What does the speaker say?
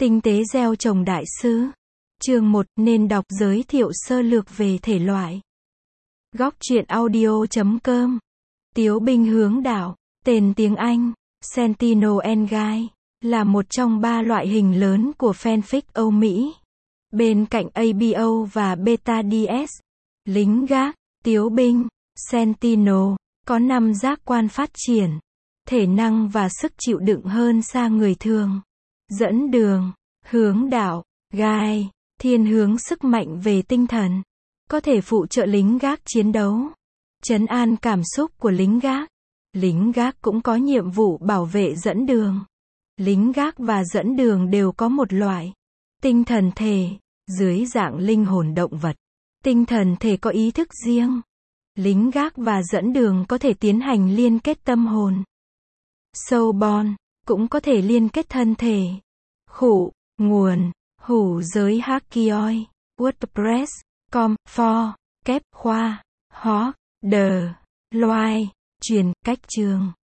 Tinh tế gieo trồng đại sứ. Chương 1, nên đọc giới thiệu sơ lược về thể loại. Góc truyện audio.com. Tiếu binh hướng đạo, tên tiếng Anh, Sentinel and Guide, là một trong 3 loại hình lớn của fanfic Âu Mỹ. Bên cạnh ABO và Beta DS, lính gác, tiếu binh, Sentinel, có 5 giác quan phát triển, thể năng và sức chịu đựng hơn xa người thường. Dẫn đường, hướng đạo, Guide, thiên hướng sức mạnh về tinh thần, có thể phụ trợ lính gác chiến đấu, trấn an cảm xúc của lính gác. Lính gác cũng có nhiệm vụ bảo vệ dẫn đường. Lính gác và dẫn đường đều có một loại tinh thần thể, dưới dạng linh hồn động vật. Tinh thần thể có ý thức riêng. Lính gác và dẫn đường có thể tiến hành liên kết tâm hồn. Soulborn cũng có thể liên kết thân thể. Khủ, nguồn, hủ giới Hakioi, WordPress.com, for, kép, khoa, hó, đờ, loài, truyền, cách trường.